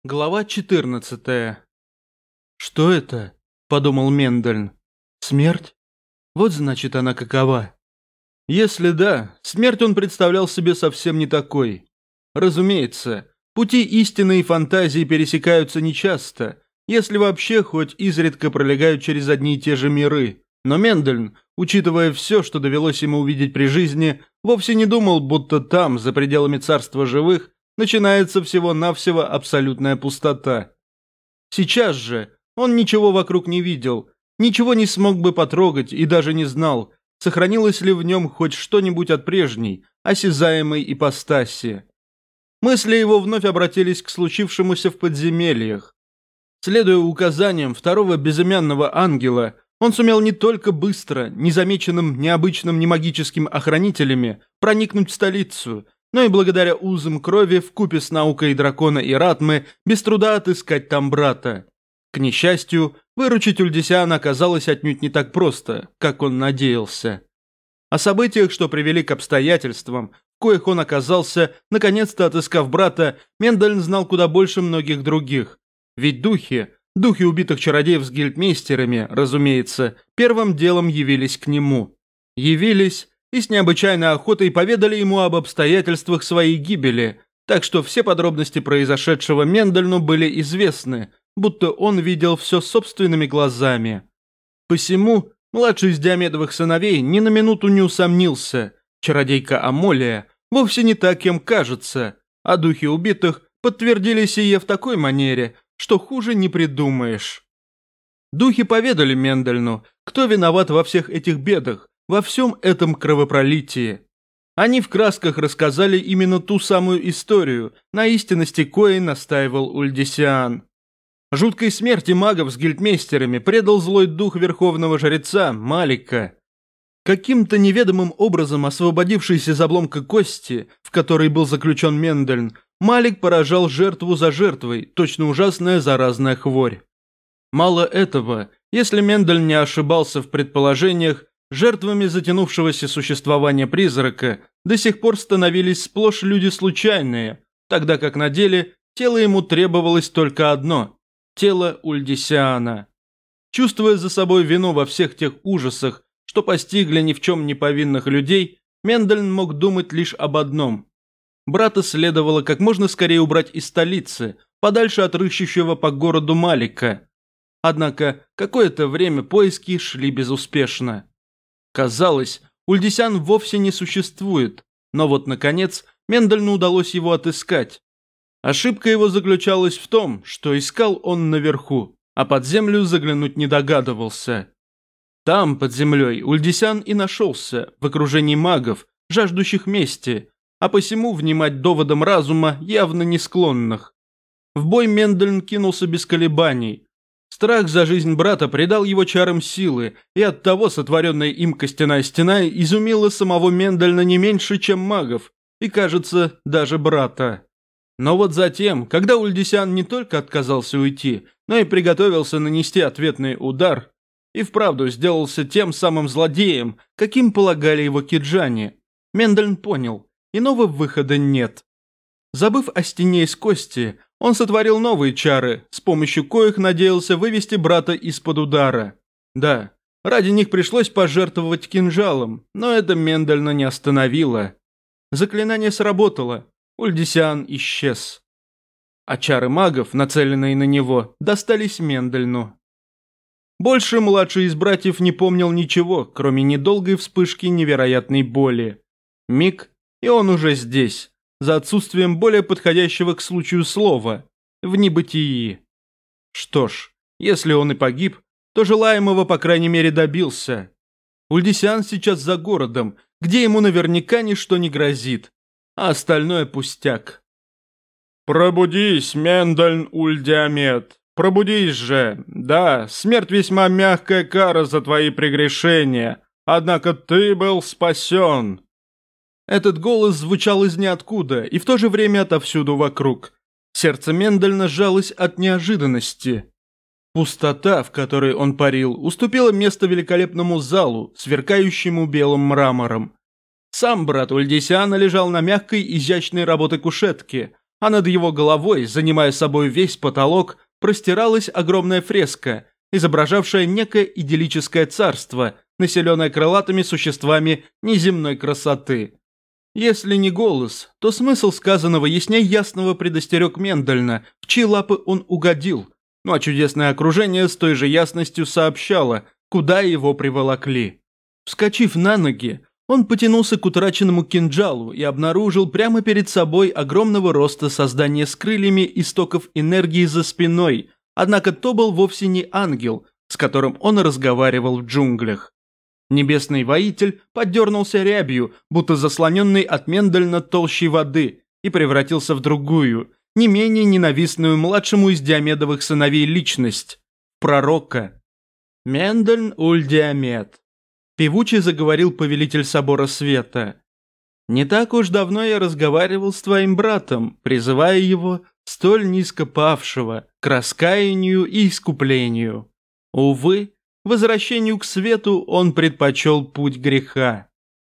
Глава 14. «Что это?» – подумал Мендельн. «Смерть? Вот значит она какова». Если да, смерть он представлял себе совсем не такой. Разумеется, пути истины и фантазии пересекаются нечасто, если вообще хоть изредка пролегают через одни и те же миры. Но Мендельн, учитывая все, что довелось ему увидеть при жизни, вовсе не думал, будто там, за пределами царства живых, начинается всего-навсего абсолютная пустота. Сейчас же он ничего вокруг не видел, ничего не смог бы потрогать и даже не знал, сохранилось ли в нем хоть что-нибудь от прежней, осязаемой ипостаси. Мысли его вновь обратились к случившемуся в подземельях. Следуя указаниям второго безымянного ангела, он сумел не только быстро, незамеченным ни обычным, ни магическим охранителями, проникнуть в столицу, но и благодаря узам крови вкупе с наукой дракона и Ратмы без труда отыскать там брата. К несчастью, выручить Ульдисиана оказалось отнюдь не так просто, как он надеялся. О событиях, что привели к обстоятельствам, в коих он оказался, наконец-то отыскав брата, Мендельн знал куда больше многих других. Ведь духи убитых чародеев с гильдмейстерами, разумеется, первым делом явились к нему. Явились и с необычайной охотой поведали ему об обстоятельствах своей гибели, так что все подробности произошедшего Мендельну были известны, будто он видел все собственными глазами. Посему младший из Диомедовых сыновей ни на минуту не усомнился, чародейка Амолия вовсе не так, кем кажется, а духи убитых подтвердили сие в такой манере, что хуже не придумаешь. Духи поведали Мендельну, кто виноват во всех этих бедах, во всем этом кровопролитии. Они в красках рассказали именно ту самую историю, на истинности коей настаивал Ульдисиан. Жуткой смерти магов с гильдмейстерами предал злой дух верховного жреца Малика. Каким-то неведомым образом освободившийся из обломка кости, в которой был заключен Мендельн, Малик поражал жертву за жертвой, точно ужасная заразная хворь. Мало этого, если Мендельн не ошибался в предположениях, жертвами затянувшегося существования призрака до сих пор становились сплошь люди случайные, тогда как на деле тело ему требовалось только одно – тело Ульдисиана. Чувствуя за собой вину во всех тех ужасах, что постигли ни в чем не повинных людей, Мендельн мог думать лишь об одном. Брата следовало как можно скорее убрать из столицы, подальше от рыщущего по городу Малика. Однако какое-то время поиски шли безуспешно. Казалось, Ульдисиан вовсе не существует, но вот, наконец, Мендельну удалось его отыскать. Ошибка его заключалась в том, что искал он наверху, а под землю заглянуть не догадывался. Там, под землей, Ульдисиан и нашелся, в окружении магов, жаждущих мести, а посему внимать доводам разума явно не склонных. В бой Мендельн кинулся без колебаний. Страх за жизнь брата придал его чарам силы, и оттого сотворенная им костяная стена изумила самого Мендельна не меньше, чем магов, и, кажется, даже брата. Но вот затем, когда Ульдисиан не только отказался уйти, но и приготовился нанести ответный удар, и вправду сделался тем самым злодеем, каким полагали его киджане, Мендельн понял, иного выхода нет. Забыв о стене из кости, он сотворил новые чары, с помощью коих надеялся вывести брата из-под удара. Да, ради них пришлось пожертвовать кинжалом, но это Мендельна не остановило. Заклинание сработало, Ульдисиан исчез. А чары магов, нацеленные на него, достались Мендельну. Больше младший из братьев не помнил ничего, кроме недолгой вспышки невероятной боли. Миг, и он уже здесь. За отсутствием более подходящего к случаю слова, в небытии. Что ж, если он и погиб, то желаемого, по крайней мере, добился. Ульдисиан сейчас за городом, где ему наверняка ничто не грозит, а остальное пустяк. «Пробудись, Мендельн Ульдиамет, пробудись же! Да, смерть весьма мягкая кара за твои прегрешения, однако ты был спасен!» Этот голос звучал из ниоткуда и в то же время отовсюду вокруг. Сердце Мендельна сжалось от неожиданности. Пустота, в которой он парил, уступила место великолепному залу, сверкающему белым мрамором. Сам брат Ульдисиана лежал на мягкой, изящной работы кушетке, а над его головой, занимая собой весь потолок, простиралась огромная фреска, изображавшая некое идиллическое царство, населенное крылатыми существами неземной красоты. Если не голос, то смысл сказанного ясней ясного предостерег Мендельна, в чьи лапы он угодил, ну а чудесное окружение с той же ясностью сообщало, куда его приволокли. Вскочив на ноги, он потянулся к утраченному кинджалу и обнаружил прямо перед собой огромного роста создание с крыльями истоков энергии за спиной, однако то был вовсе не ангел, с которым он разговаривал в джунглях. Небесный воитель поддернулся рябью, будто заслоненный от Мендельна толщей воды, и превратился в другую, не менее ненавистную младшему из Диомедовых сыновей личность – пророка. Мендельн Уль-Диомед. Певуче заговорил повелитель Собора Света. «Не так уж давно я разговаривал с твоим братом, призывая его, столь низко павшего, к раскаянию и искуплению. Увы, возвращению к свету он предпочел путь греха.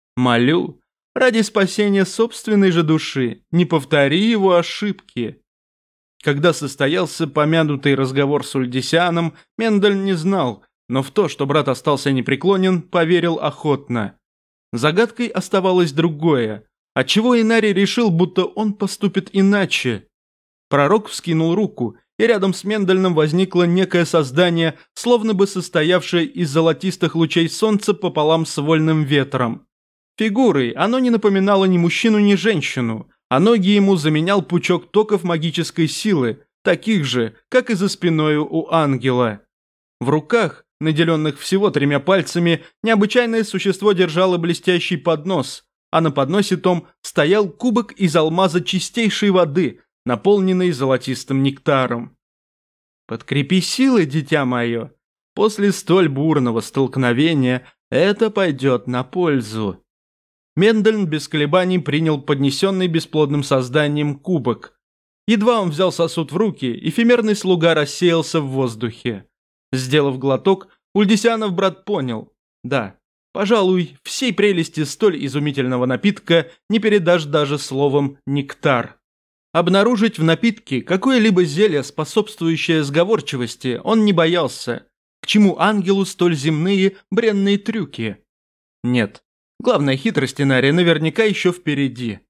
Молю, ради спасения собственной же души, не повтори его ошибки». Когда состоялся помянутый разговор с Ульдисианом, Мендель не знал, но в то, что брат остался непреклонен, поверил охотно. Загадкой оставалось другое. Отчего Инари решил, будто он поступит иначе? Пророк вскинул руку, и рядом с Мендельном возникло некое создание, словно бы состоявшее из золотистых лучей солнца пополам с вольным ветром. Фигурой оно не напоминало ни мужчину, ни женщину, а ноги ему заменял пучок токов магической силы, таких же, как и за спиною у ангела. В руках, наделенных всего 3 пальцами, необычайное существо держало блестящий поднос, а на подносе том стоял кубок из алмаза чистейшей воды, наполненный золотистым нектаром. «Подкрепи силы, дитя мое. После столь бурного столкновения это пойдет на пользу». Мендельн без колебаний принял поднесенный бесплодным созданием кубок. Едва он взял сосуд в руки, эфемерный слуга рассеялся в воздухе. Сделав глоток, Ульдисианов брат понял. Да, пожалуй, всей прелести столь изумительного напитка не передашь даже словом «нектар». Обнаружить в напитке какое-либо зелье, способствующее сговорчивости, он не боялся. К чему ангелу столь земные бренные трюки? Нет, главная хитрость Инария наверняка еще впереди.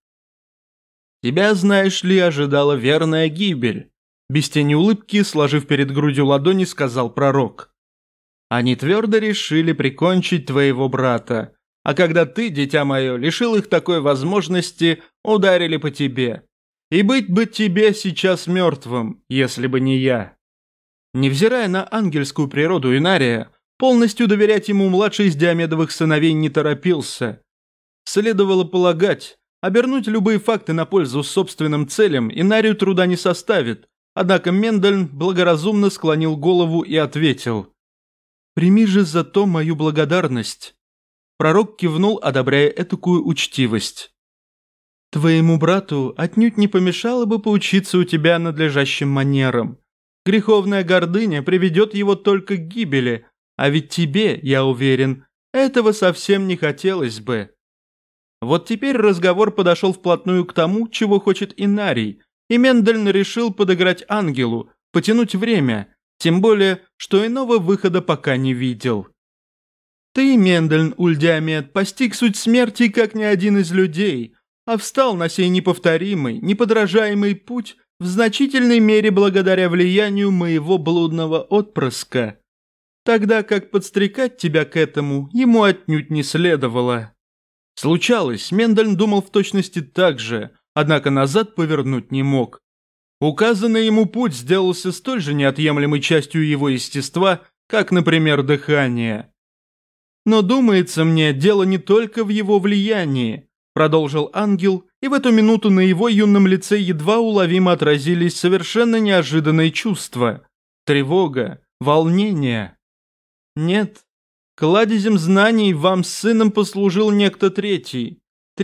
Тебя, знаешь ли, ожидала верная гибель. Без тени улыбки, сложив перед грудью ладони, сказал пророк. Они твердо решили прикончить твоего брата, а когда ты, дитя мое, лишил их такой возможности, ударили по тебе. И быть бы тебе сейчас мертвым, если бы не я. Невзирая на ангельскую природу Инария, полностью доверять ему младший из Диомедовых сыновей не торопился. Следовало полагать, обернуть любые факты на пользу собственным целям Инарию труда не составит, однако Мендельн благоразумно склонил голову и ответил. «Прими же за то мою благодарность». Пророк кивнул, одобряя этакую учтивость. «Твоему брату отнюдь не помешало бы поучиться у тебя надлежащим манерам. Греховная гордыня приведет его только к гибели, а ведь тебе, я уверен, этого совсем не хотелось бы». Вот теперь разговор подошел вплотную к тому, чего хочет Инарий, и Мендельн решил подыграть ангелу, потянуть время, тем более, что иного выхода пока не видел. Ты, Мендельн Уль-Диомед, постиг суть смерти, как ни один из людей, а встал на сей неповторимый, неподражаемый путь в значительной мере благодаря влиянию моего блудного отпрыска, тогда как подстрекать тебя к этому ему отнюдь не следовало. Случалось, Мендельн думал в точности так же, однако назад повернуть не мог. Указанный ему путь сделался столь же неотъемлемой частью его естества, как, например, дыхание. «Но, думается мне, дело не только в его влиянии», – продолжил ангел, и в эту минуту на его юном лице едва уловимо отразились совершенно неожиданные чувства – тревога, волнение. «Нет, кладезем знаний вам с сыном послужил некто третий,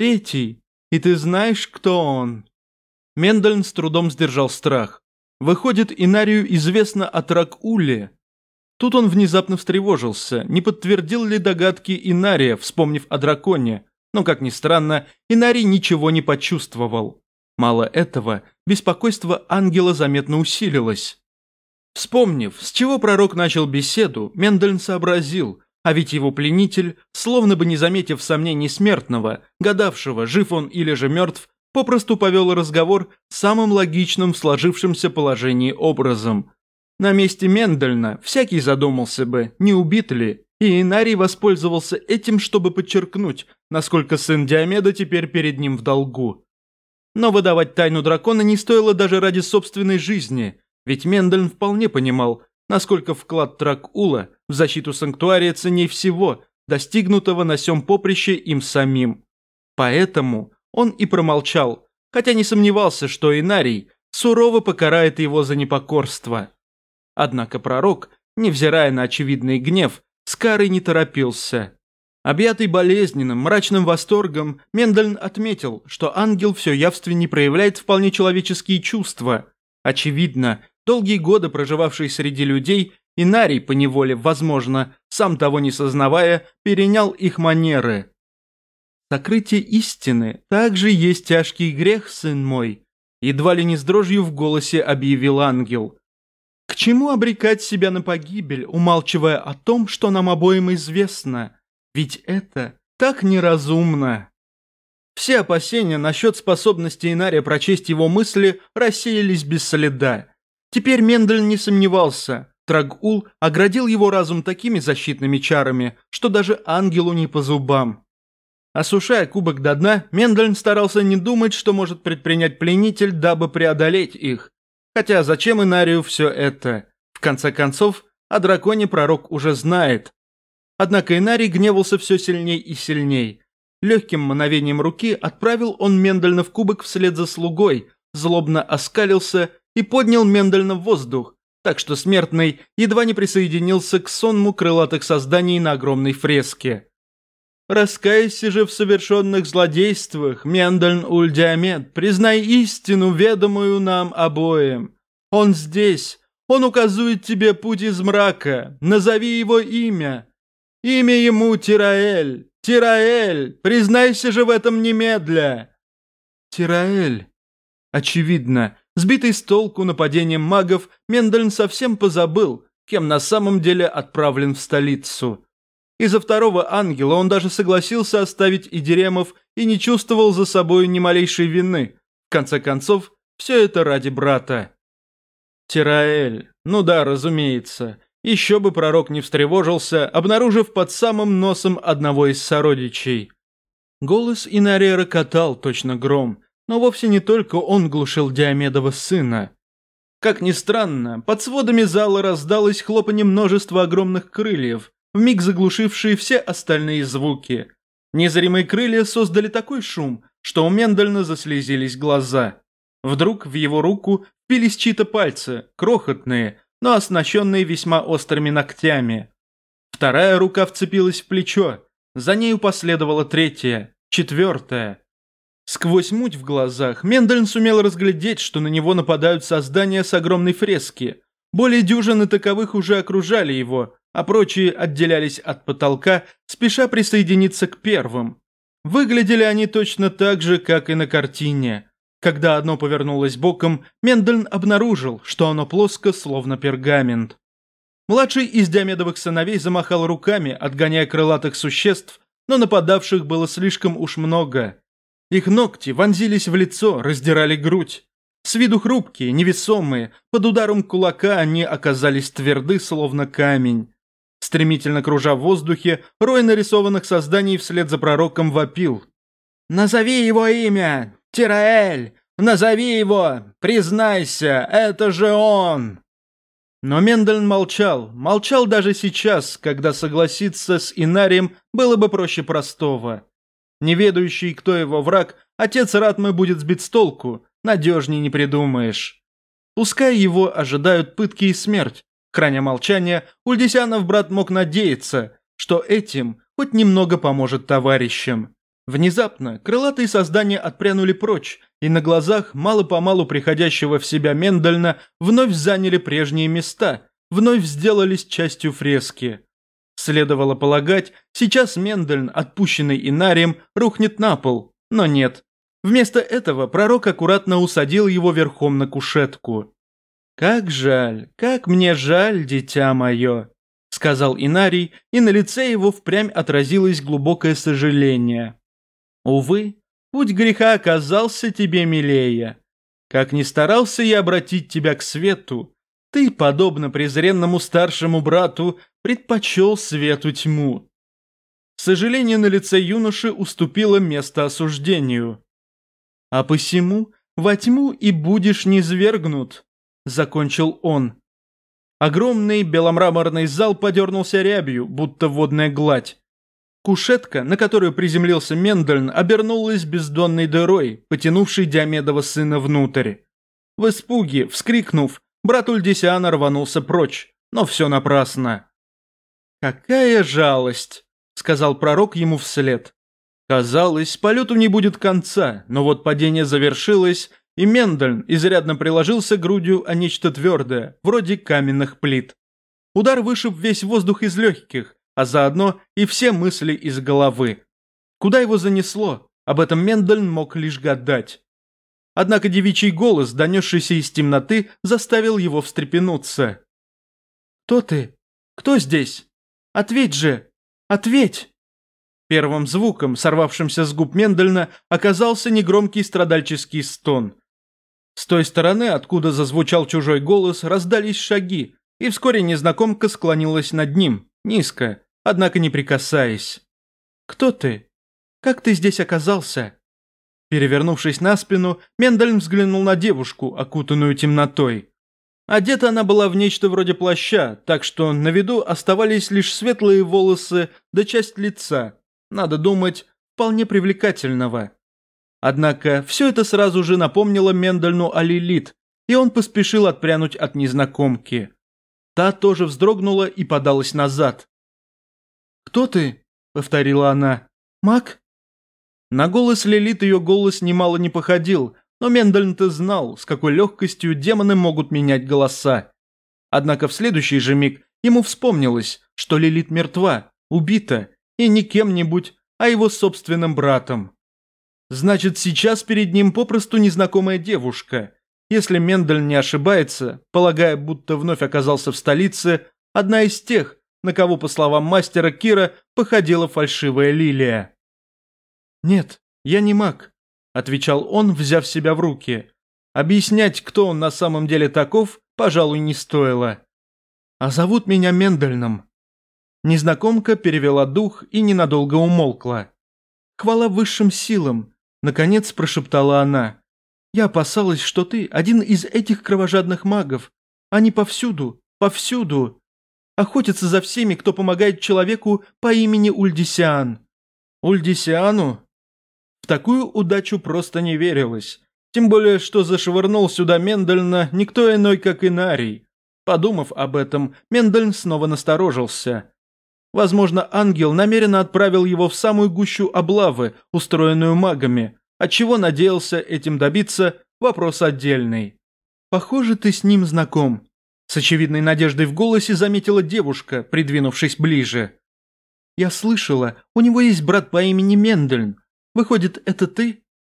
и ты знаешь, кто он». Мендельн с трудом сдержал страх. Выходит, Инарию известно о Трак-Уле. Тут он внезапно встревожился, не подтвердил ли догадки Инария, вспомнив о драконе. Но, как ни странно, Инарий ничего не почувствовал. Мало этого, беспокойство ангела заметно усилилось. Вспомнив, с чего пророк начал беседу, Мендельн сообразил, а ведь его пленитель, словно бы не заметив сомнений смертного, гадавшего, жив он или же мертв, попросту повел разговор самым логичным в сложившемся положении образом. На месте Мендельна всякий задумался бы, не убит ли, и Инарий воспользовался этим, чтобы подчеркнуть, насколько сын Диомеда теперь перед ним в долгу. Но выдавать тайну дракона не стоило даже ради собственной жизни, ведь Мендельн вполне понимал, насколько вклад Трак-Ула в защиту санктуария ценней всего, достигнутого на сём поприще им самим. Поэтому он и промолчал, хотя не сомневался, что Инарий сурово покарает его за непокорство. Однако пророк, невзирая на очевидный гнев, с карой не торопился. Объятый болезненным, мрачным восторгом, Мендельн отметил, что ангел все явственней проявляет вполне человеческие чувства. Очевидно, долгие годы проживавший среди людей, Инарий поневоле, возможно, сам того не сознавая, перенял их манеры. «Сокрытие истины также есть тяжкий грех, сын мой», едва ли не с дрожью в голосе объявил ангел. «К чему обрекать себя на погибель, умалчивая о том, что нам обоим известно? Ведь это так неразумно». Все опасения насчет способности Инария прочесть его мысли рассеялись без следа. Теперь Мендельн не сомневался. Трак-Ул оградил его разум такими защитными чарами, что даже ангелу не по зубам. Осушая кубок до дна, Мендельн старался не думать, что может предпринять пленитель, дабы преодолеть их. Хотя зачем Инарию все это? В конце концов, о драконе пророк уже знает. Однако Инарий гневался все сильней и сильней. Легким мановением руки отправил он Мендельна в кубок вслед за слугой, злобно оскалился и поднял Мендельна в воздух, так что смертный едва не присоединился к сонму крылатых созданий на огромной фреске. «Раскайся же в совершенных злодействах, Мендельн Уль-Диомед, признай истину, ведомую нам обоим. Он здесь, он указывает тебе путь из мрака, назови его имя. Имя ему Тираэль, Тираэль, признайся же в этом немедля». Тираэль. Очевидно, сбитый с толку нападением магов, Мендельн совсем позабыл, кем на самом деле отправлен в столицу. Из-за второго ангела он даже согласился оставить Идиремов и не чувствовал за собой ни малейшей вины. В конце концов, все это ради брата. Тираэль. Ну да, разумеется. Еще бы пророк не встревожился, обнаружив под самым носом одного из сородичей. Голос Инария рокотал, точно гром, но вовсе не только он глушил Диомедова сына. Как ни странно, под сводами зала раздалось хлопанье множества огромных крыльев, вмиг заглушившие все остальные звуки. Незримые крылья создали такой шум, что у Мендельна заслезились глаза. Вдруг в его руку впились чьи-то пальцы, крохотные, но оснащенные весьма острыми ногтями. Вторая рука вцепилась в плечо, за нею последовала третья, четвертая. Сквозь муть в глазах Мендельн сумел разглядеть, что на него нападают создания с огромной фрески. Более дюжины таковых уже окружали его, а прочие отделялись от потолка, спеша присоединиться к первым. Выглядели они точно так же, как и на картине. Когда одно повернулось боком, Мендельн обнаружил, что оно плоско, словно пергамент. Младший из Диомедовых сыновей замахал руками, отгоняя крылатых существ, но нападавших было слишком уж много. Их ногти вонзились в лицо, раздирали грудь. С виду хрупкие, невесомые, под ударом кулака они оказались тверды, словно камень. Стремительно кружа в воздухе, рой нарисованных созданий вслед за пророком вопил. «Назови его имя! Тираэль! Назови его! Признайся, это же он!» Но Мендельн молчал, молчал даже сейчас, когда согласиться с Инарием было бы проще простого. Неведающий, кто его враг, отец Ратмы будет сбит с толку, надежней не придумаешь. Пускай его ожидают пытки и смерть. Храня молчание, Ульдисянов брат мог надеяться, что этим хоть немного поможет товарищам. Внезапно крылатые создания отпрянули прочь, и на глазах мало-помалу приходящего в себя Мендельна вновь заняли прежние места, вновь сделались частью фрески. Следовало полагать, сейчас Мендельн, отпущенный Инарием, рухнет на пол, но нет. Вместо этого пророк аккуратно усадил его верхом на кушетку. «Как жаль, как мне жаль, дитя мое», — сказал Инарий, и на лице его впрямь отразилось глубокое сожаление. «Увы, путь греха оказался тебе милее. Как ни старался я обратить тебя к свету, ты, подобно презренному старшему брату, предпочел свету тьму». Сожаление на лице юноши уступило место осуждению. «А посему во тьму и будешь низвергнут», — закончил он. Огромный беломраморный зал подернулся рябью, будто водная гладь. Кушетка, на которую приземлился Мендельн, обернулась бездонной дырой, потянувшей Диомедова сына внутрь. В испуге, вскрикнув, брат Ульдисиана рванулся прочь, но все напрасно. «Какая жалость!» — сказал пророк ему вслед. Казалось, полету не будет конца, но вот падение завершилось, и Мендельн изрядно приложился грудью о нечто твердое, вроде каменных плит. Удар вышиб весь воздух из легких, а заодно и все мысли из головы. Куда его занесло, об этом Мендельн мог лишь гадать. Однако девичий голос, донесшийся из темноты, заставил его встрепенуться. «Кто ты? Кто здесь? Ответь же! Ответь!» Первым звуком, сорвавшимся с губ Мендельна, оказался негромкий страдальческий стон. С той стороны, откуда зазвучал чужой голос, раздались шаги, и вскоре незнакомка склонилась над ним, низко, однако не прикасаясь. «Кто ты? Как ты здесь оказался?» Перевернувшись на спину, Мендельн взглянул на девушку, окутанную темнотой. Одета она была в нечто вроде плаща, так что на виду оставались лишь светлые волосы да часть лица, надо думать, вполне привлекательного. Однако все это сразу же напомнило Мендельну о Лилит, и он поспешил отпрянуть от незнакомки. Та тоже вздрогнула и подалась назад. «Кто ты?» — повторила она. «Маг?» На голос Лилит ее голос немало не походил, но Мендельн-то знал, с какой легкостью демоны могут менять голоса. Однако в следующий же миг ему вспомнилось, что Лилит мертва, убита, и не кем-нибудь, а его собственным братом. Значит, сейчас перед ним попросту незнакомая девушка. Если Мендельн не ошибается, полагая, будто вновь оказался в столице, одна из тех, на кого, по словам мастера Кира, походила фальшивая лилия. «Нет, я не маг», — отвечал он, взяв себя в руки. Объяснять, кто он на самом деле таков, пожалуй, не стоило. «А зовут меня Мендельном». Незнакомка перевела дух и ненадолго умолкла. «Хвала высшим силам», — наконец прошептала она. «Я опасалась, что ты один из этих кровожадных магов. Они повсюду, повсюду. Охотятся за всеми, кто помогает человеку по имени Ульдисиан». «Ульдисиану?» В такую удачу просто не верилось. Тем более, что зашвырнул сюда Мендельна никто иной, как Инарий. Подумав об этом, Мендельн снова насторожился. Возможно, ангел намеренно отправил его в самую гущу облавы, устроенную магами. Отчего надеялся этим добиться – вопрос отдельный. «Похоже, ты с ним знаком», – с очевидной надеждой в голосе заметила девушка, придвинувшись ближе. «Я слышала, у него есть брат по имени Мендельн. Выходит, это ты?»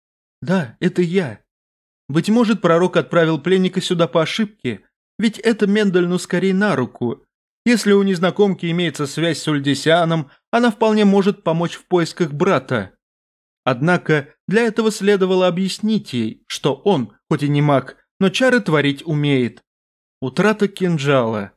«Да, это я. Быть может, пророк отправил пленника сюда по ошибке, ведь это Мендельну скорее на руку. Если у незнакомки имеется связь с Ульдисианом, она вполне может помочь в поисках брата. Однако для этого следовало объяснить ей, что он, хоть и не маг, но чары творить умеет. Утрата кинжала.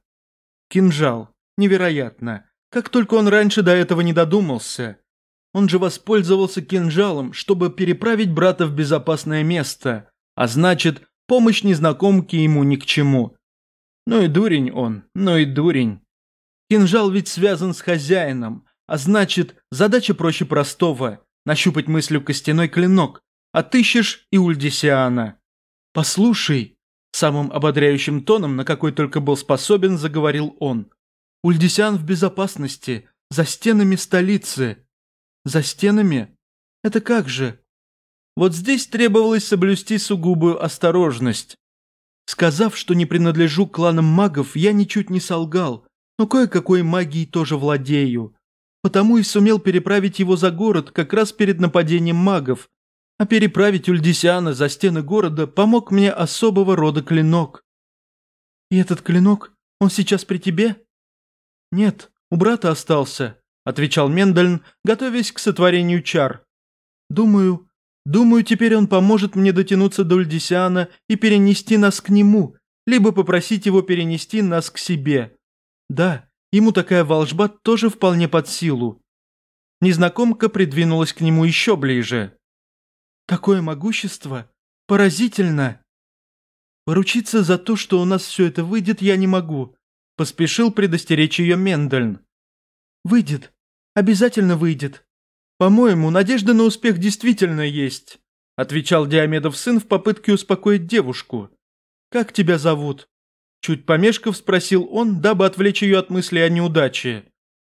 Кинжал. Невероятно. Как только он раньше до этого не додумался. Он же воспользовался кинжалом, чтобы переправить брата в безопасное место, а значит, помощь незнакомки ему ни к чему. Ну и дурень он, ну и дурень. Кинжал ведь связан с хозяином, а значит, задача проще простого – нащупать мыслью костяной клинок, отыщешь и Ульдисиана. «Послушай», – самым ободряющим тоном, на какой только был способен, заговорил он. «Ульдисиан в безопасности, за стенами столицы». «За стенами? Это как же?» Вот здесь требовалось соблюсти сугубую осторожность. Сказав, что не принадлежу к кланам магов, я ничуть не солгал, но кое-какой магией тоже владею. Потому и сумел переправить его за город как раз перед нападением магов. а переправить Ульдисиана за стены города помог мне особого рода клинок». «И этот клинок, он сейчас при тебе?» «Нет, у брата остался», — отвечал Мендельн, готовясь к сотворению чар. «Думаю, теперь он поможет мне дотянуться до Ульдисиана и перенести нас к нему, либо попросить его перенести нас к себе. Да, ему такая волжба тоже вполне под силу». Незнакомка придвинулась к нему еще ближе. «Такое могущество! Поразительно!» «Поручиться за то, что у нас все это выйдет, я не могу», – поспешил предостеречь ее Мендельн. «Выйдет. Обязательно выйдет. По-моему, надежда на успех действительно есть», – отвечал Диомедов сын в попытке успокоить девушку. «Как тебя зовут?» Чуть помешков спросил он, дабы отвлечь ее от мысли о неудаче.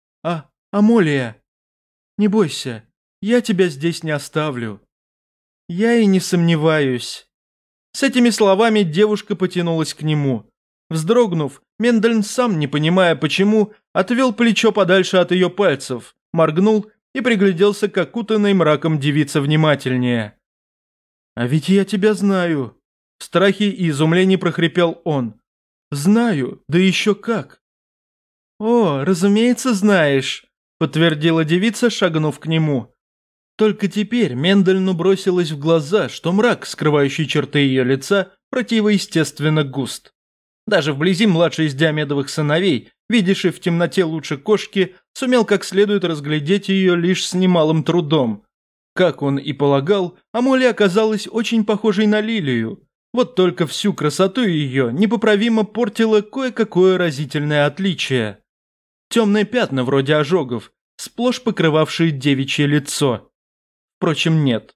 Амолия. Не бойся, я тебя здесь не оставлю». «Я и не сомневаюсь». С этими словами девушка потянулась к нему. Вздрогнув, Мендельн, сам не понимая почему, отвел плечо подальше от ее пальцев, моргнул и пригляделся к окутанной мраком девице внимательнее. «А ведь я тебя знаю», – в страхе и изумлении прохрипел он. «Знаю, да еще как». «О, разумеется, знаешь», – подтвердила девица, шагнув к нему. Только теперь Мендельну бросилось в глаза, что мрак, скрывающий черты ее лица, противоестественно густ. Даже вблизи младший из Диомедовых сыновей, видевший в темноте лучше кошки, сумел как следует разглядеть ее лишь с немалым трудом. Как он и полагал, Амолия оказалась очень похожей на лилию. Вот только всю красоту ее непоправимо портило кое-какое разительное отличие. Темные пятна вроде ожогов, сплошь покрывавшие девичье лицо. Впрочем, нет,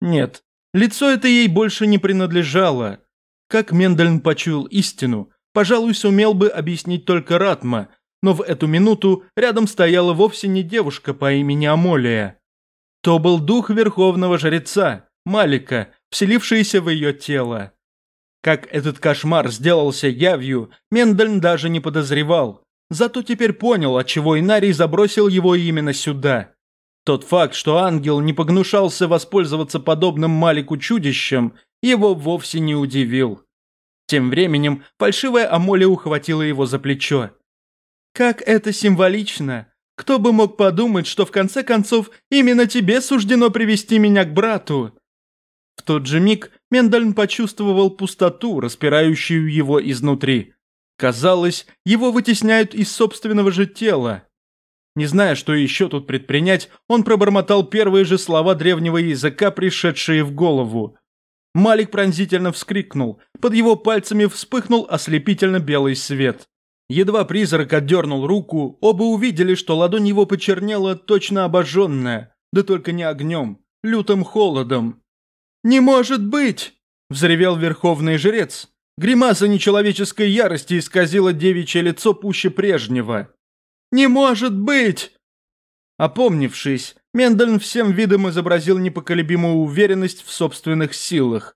лицо это ей больше не принадлежало. Как Мендельн почуял истину, пожалуй, сумел бы объяснить только Ратма, но в эту минуту рядом стояла вовсе не девушка по имени Амолия. То был дух верховного жреца, Малика, вселившийся в ее тело. Как этот кошмар сделался явью, Мендельн даже не подозревал, зато теперь понял, отчего Инарий забросил его именно сюда. Тот факт, что ангел не погнушался воспользоваться подобным Малику чудищем, его вовсе не удивил. Тем временем фальшивая Амолия ухватила его за плечо. «Как это символично! Кто бы мог подумать, что в конце концов именно тебе суждено привести меня к брату!» В тот же миг Мендельн почувствовал пустоту, распирающую его изнутри. Казалось, его вытесняют из собственного же тела. Не зная, что еще тут предпринять, он пробормотал первые же слова древнего языка, пришедшие в голову. Малик пронзительно вскрикнул, под его пальцами вспыхнул ослепительно белый свет. Едва призрак отдернул руку, оба увидели, что ладонь его почернела, точно обожженная, да только не огнем, лютым холодом. «Не может быть!» – взревел верховный жрец. Гримаса нечеловеческой ярости исказила девичье лицо пуще прежнего. «Не может быть!» Опомнившись, Мендельн всем видом изобразил непоколебимую уверенность в собственных силах.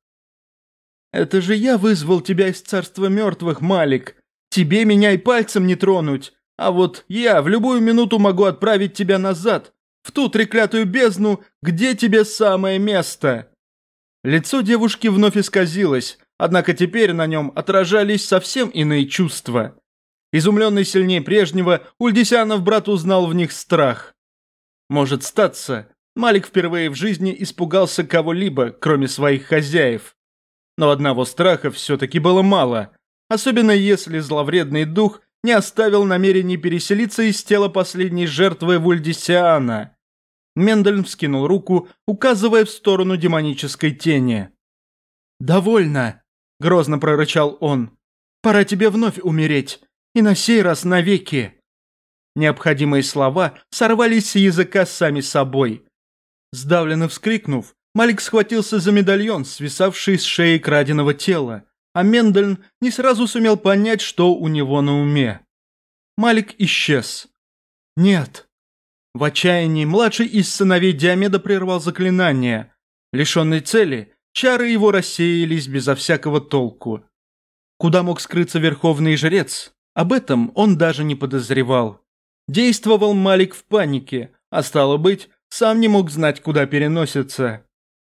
«Это же я вызвал тебя из царства мертвых, Малик. Тебе меня и пальцем не тронуть. А вот я в любую минуту могу отправить тебя назад, в ту треклятую бездну, где тебе самое место». Лицо девушки вновь исказилось, однако теперь на нем отражались совсем иные чувства. Изумленный сильнее прежнего, Ульдисианов брат узнал в них страх. Может статься, Малик впервые в жизни испугался кого-либо, кроме своих хозяев. Но одного страха все-таки было мало, особенно если зловредный дух не оставил намерений переселиться из тела последней жертвы Ульдисиана. Мендельн вскинул руку, указывая в сторону демонической тени. «Довольно!» – грозно прорычал он. «Пора тебе вновь умереть. И на сей раз навеки». Необходимые слова сорвались с языка сами собой. Сдавленно вскрикнув, Малик схватился за медальон, свисавший с шеи краденого тела, а Мендельн не сразу сумел понять, что у него на уме. Малик исчез. «Нет». В отчаянии младший из сыновей Диомеда прервал заклинание. Лишенный цели, чары его рассеялись безо всякого толку. Куда мог скрыться верховный жрец? Об этом он даже не подозревал. Действовал Малик в панике, а стало быть, сам не мог знать, куда переносится.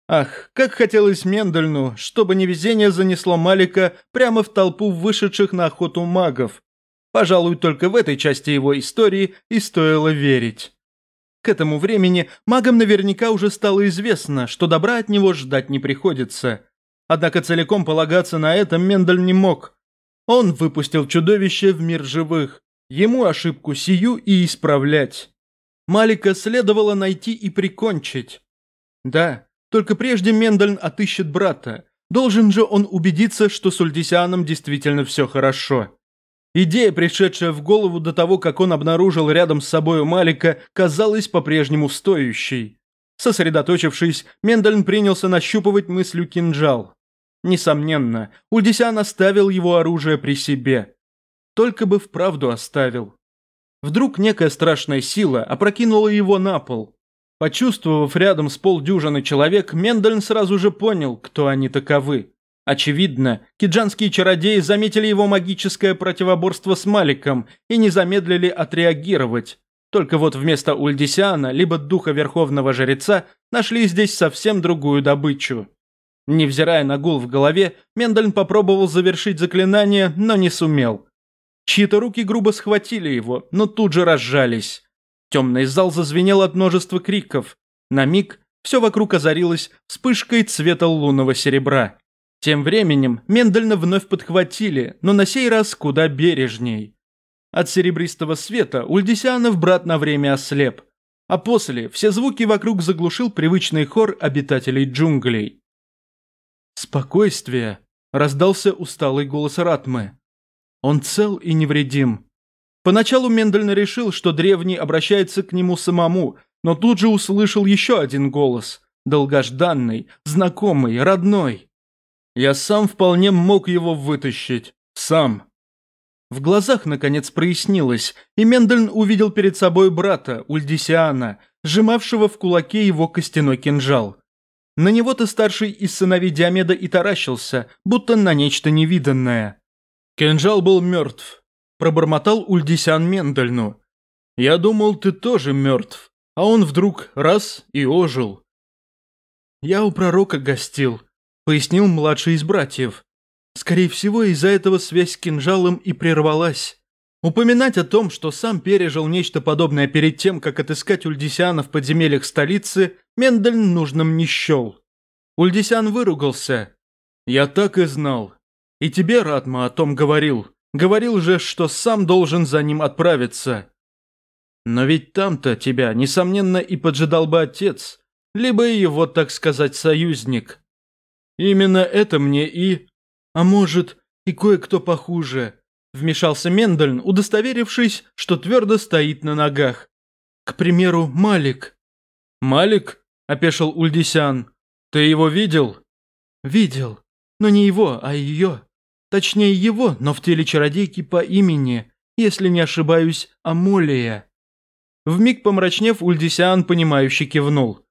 Ах, как хотелось Мендельну, чтобы невезение занесло Малика прямо в толпу вышедших на охоту магов. Пожалуй, только в этой части его истории и стоило верить. К этому времени магам наверняка уже стало известно, что добра от него ждать не приходится. Однако целиком полагаться на это Мендель не мог. Он выпустил чудовище в мир живых. Ему ошибку сию и исправлять. Малика следовало найти и прикончить. Да, только прежде Мендельн отыщет брата. Должен же он убедиться, что с Ульдисианом действительно все хорошо. Идея, пришедшая в голову до того, как он обнаружил рядом с собой Малика, казалась по-прежнему стоящей. Сосредоточившись, Мендельн принялся нащупывать мыслью кинжал. Несомненно, Ульдисиан оставил его оружие при себе. Только бы вправду оставил. Вдруг некая страшная сила опрокинула его на пол. Почувствовав рядом с полдюжины человек, Мендельн сразу же понял, кто они таковы. Очевидно, киджанские чародеи заметили его магическое противоборство с Маликом и не замедлили отреагировать. Только вот вместо Ульдисиана, либо духа Верховного Жреца, нашли здесь совсем другую добычу. Невзирая на гул в голове, Мендельн попробовал завершить заклинание, но не сумел. Чьи-то руки грубо схватили его, но тут же разжались. Темный зал зазвенел от множества криков. На миг все вокруг озарилось вспышкой цвета лунного серебра. Тем временем Мендельна вновь подхватили, но на сей раз куда бережней. От серебристого света Ульдисианов брат на время ослеп, а после все звуки вокруг заглушил привычный хор обитателей джунглей. «Спокойствие!» – раздался усталый голос Ратмы. «Он цел и невредим». Поначалу Мендельн решил, что древний обращается к нему самому, но тут же услышал еще один голос, долгожданный, знакомый, родной. «Я сам вполне мог его вытащить. Сам». В глазах, наконец, прояснилось, и Мендельн увидел перед собой брата, Ульдисиана, сжимавшего в кулаке его костяной кинжал. На него-то старший из сыновей Диомеда и таращился, будто на нечто невиданное. «Кинжал был мертв», – пробормотал Ульдисиан Мендельну. «Я думал, ты тоже мертв, а он вдруг раз и ожил». «Я у пророка гостил», – пояснил младший из братьев. «Скорее всего, из-за этого связь с кинжалом и прервалась. Упоминать о том, что сам пережил нечто подобное перед тем, как отыскать Ульдисиана в подземельях столицы, Мендельн нужным не счел. Ульдисиан выругался. «Я так и знал. И тебе, Ратма, о том говорил. Говорил же, что сам должен за ним отправиться. Но ведь там-то тебя, несомненно, и поджидал бы отец, либо его, так сказать, союзник. Именно это мне и... А может, и кое-кто похуже». Вмешался Мендельн, удостоверившись, что твердо стоит на ногах. «К примеру, Малик». «Малик?» – опешил Ульдисиан. «Ты его видел?» «Видел. Но не его, а ее. Точнее его, но в теле чародейки по имени, если не ошибаюсь, Амолия». Вмиг помрачнев, Ульдисиан, понимающе кивнул.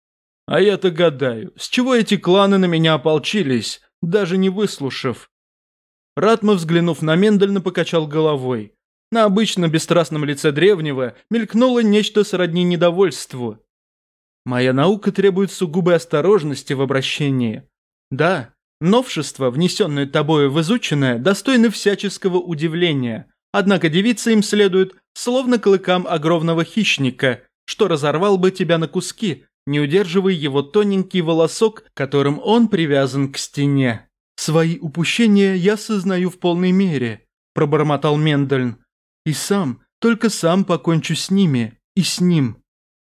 «А я-то гадаю, с чего эти кланы на меня ополчились, даже не выслушав?» Ратма, взглянув на Мендельна, покачал головой. На обычно бесстрастном лице древнего мелькнуло нечто сродни недовольству. «Моя наука требует сугубой осторожности в обращении. Да, новшества, внесенные тобою в изученное, достойны всяческого удивления, однако девиться им следует, словно клыкам огромного хищника, что разорвал бы тебя на куски, не удерживая его тоненький волосок, которым он привязан к стене». «Свои упущения я сознаю в полной мере», – пробормотал Мендельн. «И сам, только сам покончу с ними и с ним».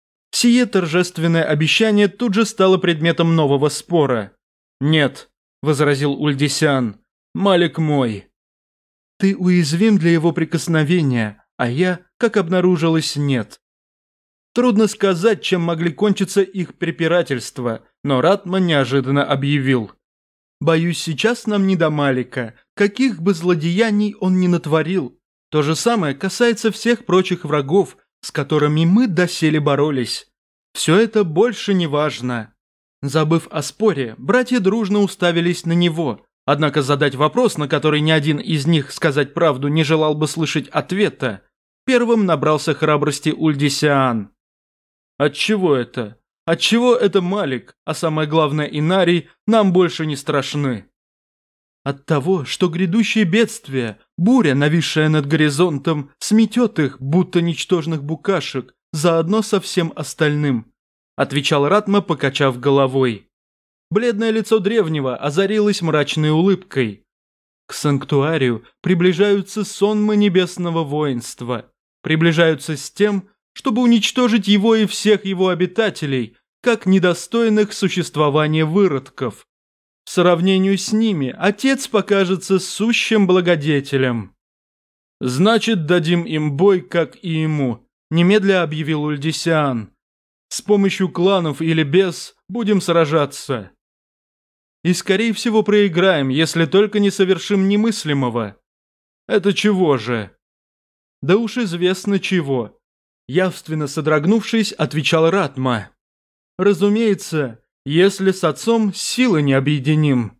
Сие торжественное обещание тут же стало предметом нового спора. «Нет», – возразил Ульдисиан, – «Малик мой». «Ты уязвим для его прикосновения, а я, как обнаружилось, нет». Трудно сказать, чем могли кончиться их препирательства, но Ратма неожиданно объявил. «Боюсь, сейчас нам не до Малика, каких бы злодеяний он ни натворил. То же самое касается всех прочих врагов, с которыми мы доселе боролись. Все это больше не важно». Забыв о споре, братья дружно уставились на него, однако задать вопрос, на который ни один из них, сказать правду, не желал бы слышать ответа, первым набрался храбрости Ульдисиан. «Отчего это? Отчего это Малик, а самое главное Инарий, нам больше не страшны? От того, что грядущее бедствие, буря, нависшая над горизонтом, сметет их, будто ничтожных букашек, заодно со всем остальным, отвечал Ратма, покачав головой. Бледное лицо древнего озарилось мрачной улыбкой. К санктуарию приближаются сонмы небесного воинства, приближаются с тем, чтобы уничтожить его и всех его обитателей, как недостойных существования выродков. В сравнении с ними отец покажется сущим благодетелем. «Значит, дадим им бой, как и ему», – немедля объявил Ульдисиан. «С помощью кланов или без будем сражаться. И, скорее всего, проиграем, если только не совершим немыслимого». «Это чего же?» «Да уж известно чего», – явственно содрогнувшись, отвечал Ратма. «Разумеется, если с отцом силы не объединим».